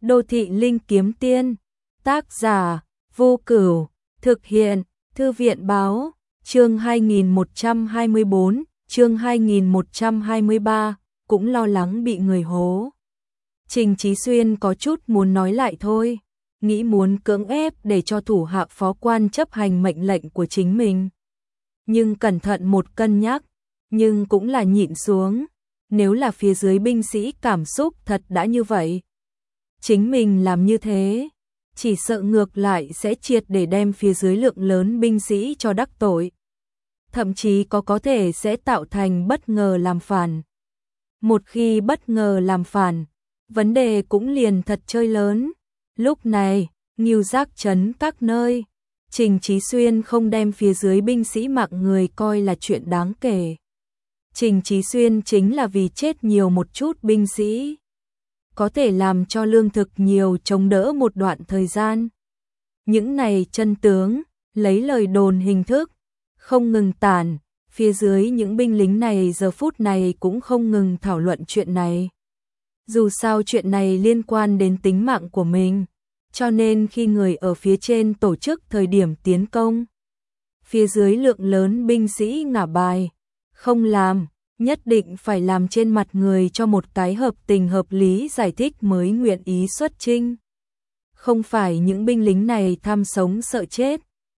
Đô thị linh kiếm tiên, tác giả, Vô Cửu, thực hiện, Thư viện báo, chương 2124, chương 2123, cũng lo lắng bị người hố. Trình Chí Xuyên có chút muốn nói lại thôi, nghĩ muốn cưỡng ép để cho thủ hạ phó quan chấp hành mệnh lệnh của chính mình. Nhưng cẩn thận một cân nhắc, nhưng cũng là nhịn xuống, nếu là phía dưới binh sĩ cảm xúc thật đã như vậy. Chính mình làm như thế, chỉ sợ ngược lại sẽ triệt để đem phía dưới lượng lớn binh sĩ cho đắc tội. Thậm chí có thể sẽ tạo thành bất ngờ làm phản. Một khi bất ngờ làm phản, vấn đề cũng liền thật chơi lớn. Lúc này, Ngưu Giác trấn các nơi, Trình Chí Xuyên không đem phía dưới binh sĩ mạng người coi là chuyện đáng kể. Trình Chí Xuyên chính là vì chết nhiều một chút binh sĩ, có thể làm cho lương thực nhiều chống đỡ một đoạn thời gian. Những này chân tướng, lấy lời đồn hình thức, không ngừng tản, phía dưới những binh lính này giờ phút này cũng không ngừng thảo luận chuyện này. Dù sao chuyện này liên quan đến tính mạng của mình, cho nên khi người ở phía trên tổ chức thời điểm tiến công, phía dưới lượng lớn binh sĩ ngả bài, không làm, nhất định phải làm trên mặt người cho một cái hợp tình hợp lý giải thích mới nguyện ý xuất chinh. Không phải những binh lính này tham sống sợ chết,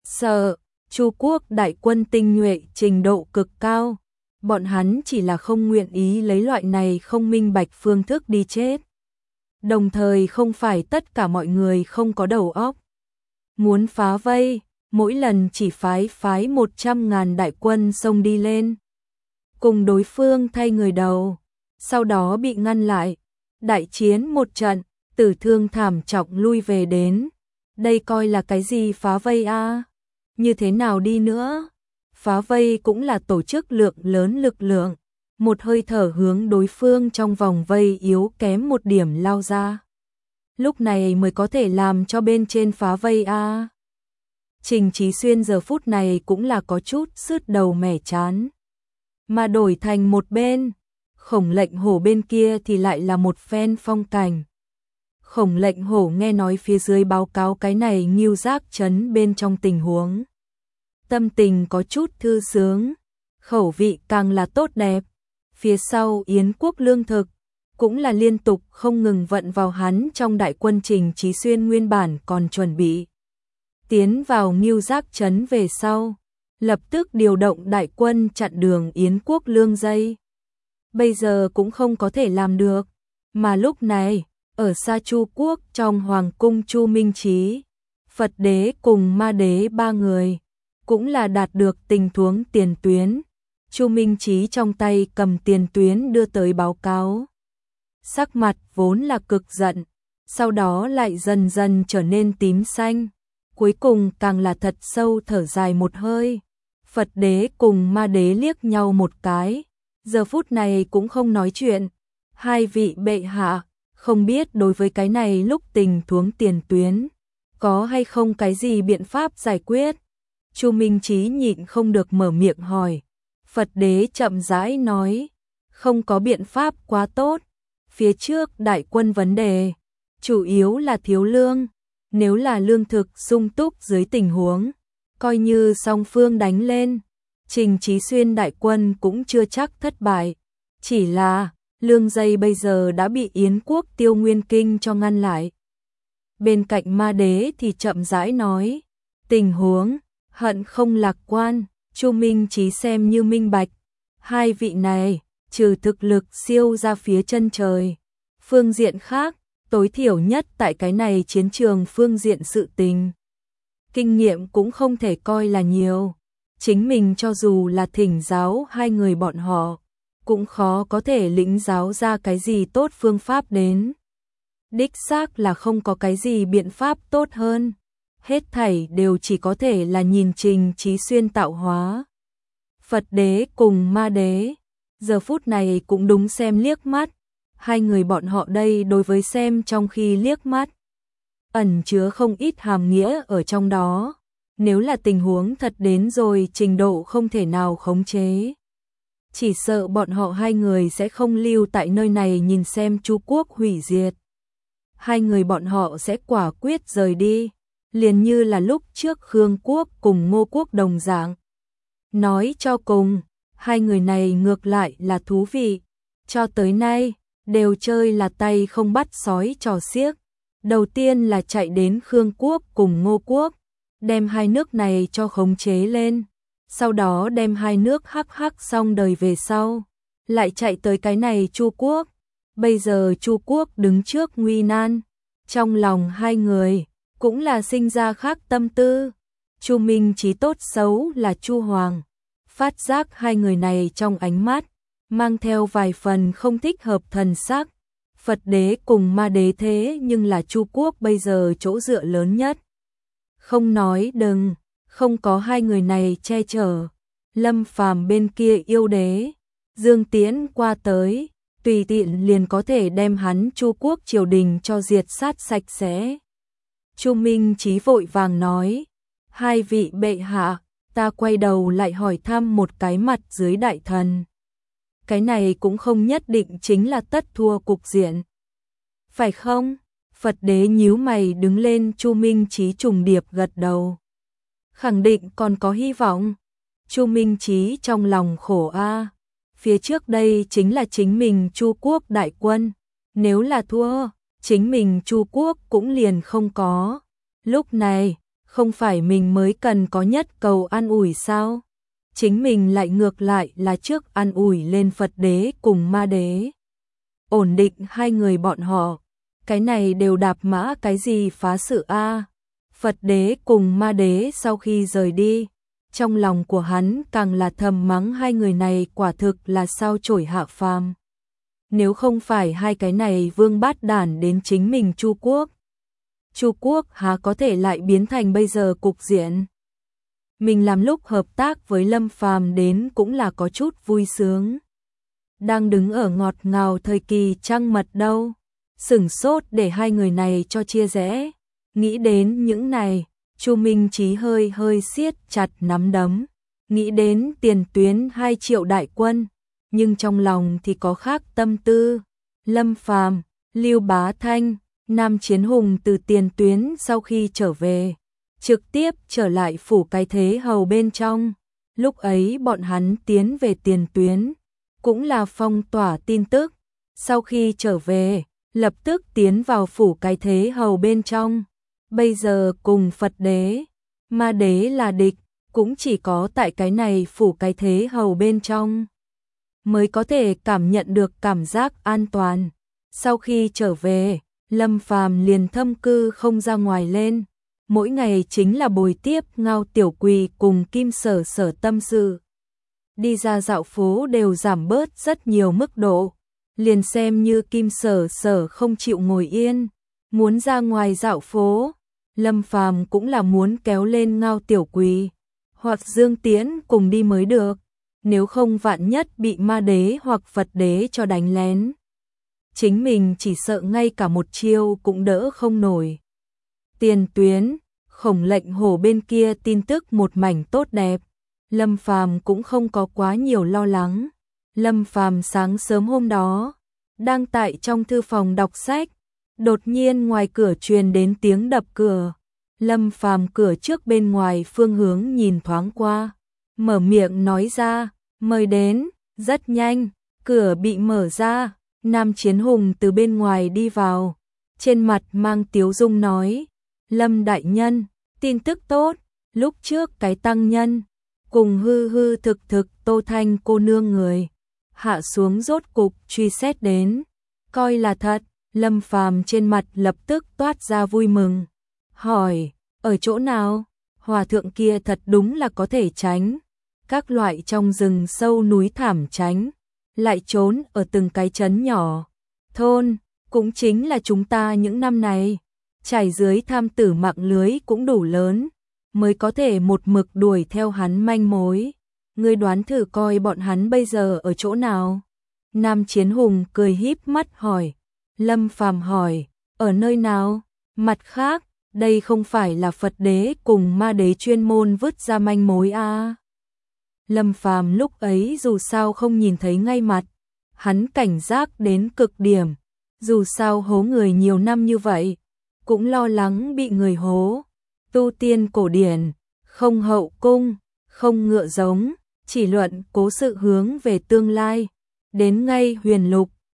sợ Chu quốc đại quân tinh nhuệ trình độ cực cao, bọn hắn chỉ là không nguyện ý lấy loại này không minh bạch phương thức đi chết. Đồng thời không phải tất cả mọi người không có đầu óc. Muốn phá vây, mỗi lần chỉ phái 100.000 đại quân xông đi lên, cùng đối phương thay người đầu, sau đó bị ngăn lại, đại chiến một trận, tử thương thảm trọng lui về đến. Đây coi là cái gì phá vây a? Như thế nào đi nữa? Phá vây cũng là tổ chức lượng lớn lực lượng, một hơi thở hướng đối phương trong vòng vây yếu kém một điểm lao ra. Lúc này mới có thể làm cho bên trên phá vây a. Trình Chí Xuyên giờ phút này cũng là có chút sứt đầu mẻ chán. Mà đổi thành một bên, Khổng Lệnh Hổ bên kia thì lại là một phen phong cảnh. Khổng Lệnh Hổ nghe nói phía dưới báo cáo cái này Ngưu Giác trấn bên trong tình huống, tâm tình có chút thư sướng, khẩu vị càng là tốt đẹp. Phía sau Yến quốc lương thực cũng là liên tục không ngừng vận vào hắn trong đại quân. Trình Chí Xuyên nguyên bản còn chuẩn bị tiến vào Ngưu Giác trấn về sau, lập tức điều động đại quân chặn đường Yến quốc lương dây. Bây giờ cũng không có thể làm được, mà lúc này, ở xa Chu quốc trong hoàng cung Chu Minh Chí, Phật đế cùng Ma đế ba người, cũng là đạt được tình huống tiền tuyến. Chu Minh Chí trong tay cầm tiền tuyến đưa tới báo cáo. Sắc mặt vốn là cực giận, sau đó lại dần dần trở nên tím xanh, cuối cùng càng là thật sâu thở dài một hơi. Phật đế cùng Ma đế liếc nhau một cái, giờ phút này cũng không nói chuyện. Hai vị bệ hạ, không biết đối với cái này lúc tình huống tiền tuyến, có hay không cái gì biện pháp giải quyết? Chu Minh Chí nhịn không được mở miệng hỏi. Phật đế chậm rãi nói, không có biện pháp quá tốt. Phía trước đại quân vấn đề, chủ yếu là thiếu lương. Nếu là lương thực sung túc dưới tình huống, coi như song phương đánh lên, Trình Chí Xuyên đại quân cũng chưa chắc thất bại. Chỉ là, lương dây bây giờ đã bị Yến quốc Tiêu Nguyên Kinh cho ngăn lại. Bên cạnh Ma đế thì chậm rãi nói, tình huống hận không lạc quan. Chu Minh Chí xem như minh bạch, hai vị này trừ thực lực siêu ra phía chân trời, phương diện khác, tối thiểu nhất tại cái này chiến trường phương diện sự tình, kinh nghiệm cũng không thể coi là nhiều. Chính mình cho dù là thỉnh giáo hai người bọn họ, cũng khó có thể lĩnh giáo ra cái gì tốt phương pháp đến. Đích xác là không có cái gì biện pháp tốt hơn, hết thảy đều chỉ có thể là nhìn Trình Chí Xuyên tạo hóa. Phật đế cùng Ma đế, giờ phút này cũng đúng xem liếc mắt, hai người bọn họ đây đối với xem trong khi liếc mắt, ẩn chứa không ít hàm nghĩa ở trong đó. Nếu là tình huống thật đến rồi trình độ không thể nào khống chế, chỉ sợ bọn họ hai người sẽ không lưu tại nơi này nhìn xem Chu quốc hủy diệt. hai người bọn họ sẽ quả quyết rời đi, liền như là lúc trước Khương Quốc cùng Ngô Quốc đồng dạng. Nói cho cùng, hai người này ngược lại là thú vị, cho tới nay, đều chơi là tay không bắt sói trò xiếc. Đầu tiên là chạy đến Khương Quốc cùng Ngô Quốc, đem hai nước này cho khống chế lên, sau đó đem hai nước hắc xong đời về sau, lại chạy tới cái này Chu Quốc. Bây giờ Chu Quốc đứng trước nguy nan, trong lòng hai người cũng là sinh ra khác tâm tư. Chu Minh Chí tốt xấu là Chu Hoàng, phát giác hai người này trong ánh mắt mang theo vài phần không thích hợp thần sắc. Phật đế cùng ma đế thế nhưng là Chu Quốc bây giờ chỗ dựa lớn nhất. Không nói đừng, không có hai người này che chở, Lâm Phàm bên kia yêu đế, Dương Tiễn qua tới, tùy tiện liền có thể đem hắn Chu Quốc triều đình cho diệt sát sạch sẽ. Chu Minh Chí vội vàng nói, hai vị bệ hạ, ta quay đầu lại hỏi thăm một cái mặt dưới đại thần. Cái này cũng không nhất định chính là tất thua cục diện. Phải không? Phật đế nhíu mày đứng lên. Chu Minh Chí trùng điệp gật đầu. Khẳng định còn có hy vọng. Chu Minh Chí trong lòng khổ a. Phía trước đây chính là chính mình Chu Quốc đại quân. Nếu là thua, chính mình Chu Quốc cũng liền không có. Lúc này, không phải mình mới cần có nhất cầu an ủi sao? Chính mình lại ngược lại là trước an ủi lên Phật đế cùng ma đế. Ổn định hai người bọn họ, cái này đều đạp mã cái gì phá sự a. Phật đế cùng ma đế sau khi rời đi, trong lòng của hắn càng là thầm mắng hai người này quả thực là sao chổi hạ phàm. Nếu không phải hai cái này vương bát đản đến chính mình Chu Quốc, Chu Quốc há có thể lại biến thành bây giờ cục diện. Mình làm lúc hợp tác với Lâm Phàm đến cũng là có chút vui sướng. Đang đứng ở ngọt ngào thời kỳ trăng mật đâu, sửng sốt để hai người này cho chia rẽ. Nghĩ đến những này, Chu Minh Chí hơi siết chặt nắm đấm, nghĩ đến tiền tuyến 2 triệu đại quân, nhưng trong lòng thì có khác tâm tư. Lâm Phàm, Lưu Bá Thanh, Nam Chiến Hùng từ tiền tuyến sau khi trở về, trực tiếp trở lại phủ cái thế hầu bên trong. Lúc ấy bọn hắn tiến về tiền tuyến, cũng là phong tỏa tin tức. Sau khi trở về, lập tức tiến vào phủ cái thế hầu bên trong. Bây giờ cùng Phật đế, ma đế là địch, cũng chỉ có tại cái này phủ cái thế hầu bên trong mới có thể cảm nhận được cảm giác an toàn. Sau khi trở về, Lâm Phàm liền thâm cư không ra ngoài lên. Mỗi ngày chính là bồi tiếp Ngao Tiểu Quỳ cùng Kim Sở Sở tâm sự. Đi ra dạo phố đều giảm bớt rất nhiều mức độ. Liền xem như Kim Sở Sở không chịu ngồi yên, muốn ra ngoài dạo phố, Lâm Phàm cũng là muốn kéo lên Ngao Tiểu Quỳ hoặc Dương Tiễn cùng đi mới được. Nếu không vạn nhất bị ma đế hoặc Phật đế cho đánh lén, chính mình chỉ sợ ngay cả một chiêu cũng đỡ không nổi. Tiền tuyến, Khổng Lệnh Hổ bên kia tin tức một mảnh tốt đẹp, Lâm Phàm cũng không có quá nhiều lo lắng. Lâm Phàm sáng sớm hôm đó, đang tại trong thư phòng đọc sách, đột nhiên ngoài cửa truyền đến tiếng đập cửa. Lâm Phàm cửa trước bên ngoài phương hướng nhìn thoáng qua, mở miệng nói ra, mời đến. Rất nhanh, cửa bị mở ra, Nam Chiến Hùng từ bên ngoài đi vào, trên mặt mang tiếu dung nói, Lâm đại nhân, tin tức tốt, lúc trước cái tăng nhân cùng hư thực Tô Thanh cô nương người hạ xuống rốt cục truy xét đến, coi là thật. Lâm Phàm trên mặt lập tức toát ra vui mừng, hỏi, ở chỗ nào? Hòa thượng kia thật đúng là có thể tránh các loại trong rừng sâu núi thảm tránh, lại trốn ở từng cái trấn nhỏ, thôn, cũng chính là chúng ta những năm này, trải dưới tham tử mạng lưới cũng đủ lớn, mới có thể một mực đuổi theo hắn manh mối. Ngươi đoán thử coi bọn hắn bây giờ ở chỗ nào? Nam Chiến Hùng cười híp mắt hỏi. Lâm Phàm hỏi, ở nơi nào? Mặt khác, đây không phải là Phật đế cùng ma đế chuyên môn vứt ra manh mối à? Lâm Phàm lúc ấy dù sao không nhìn thấy ngay mặt, hắn cảnh giác đến cực điểm, Dù sao hố người nhiều năm như vậy, cũng lo lắng bị người hố. Tu tiên cổ điển, không hậu cung, không ngựa giống, chỉ luận cố sự hướng về tương lai. Đến ngay huyền lục,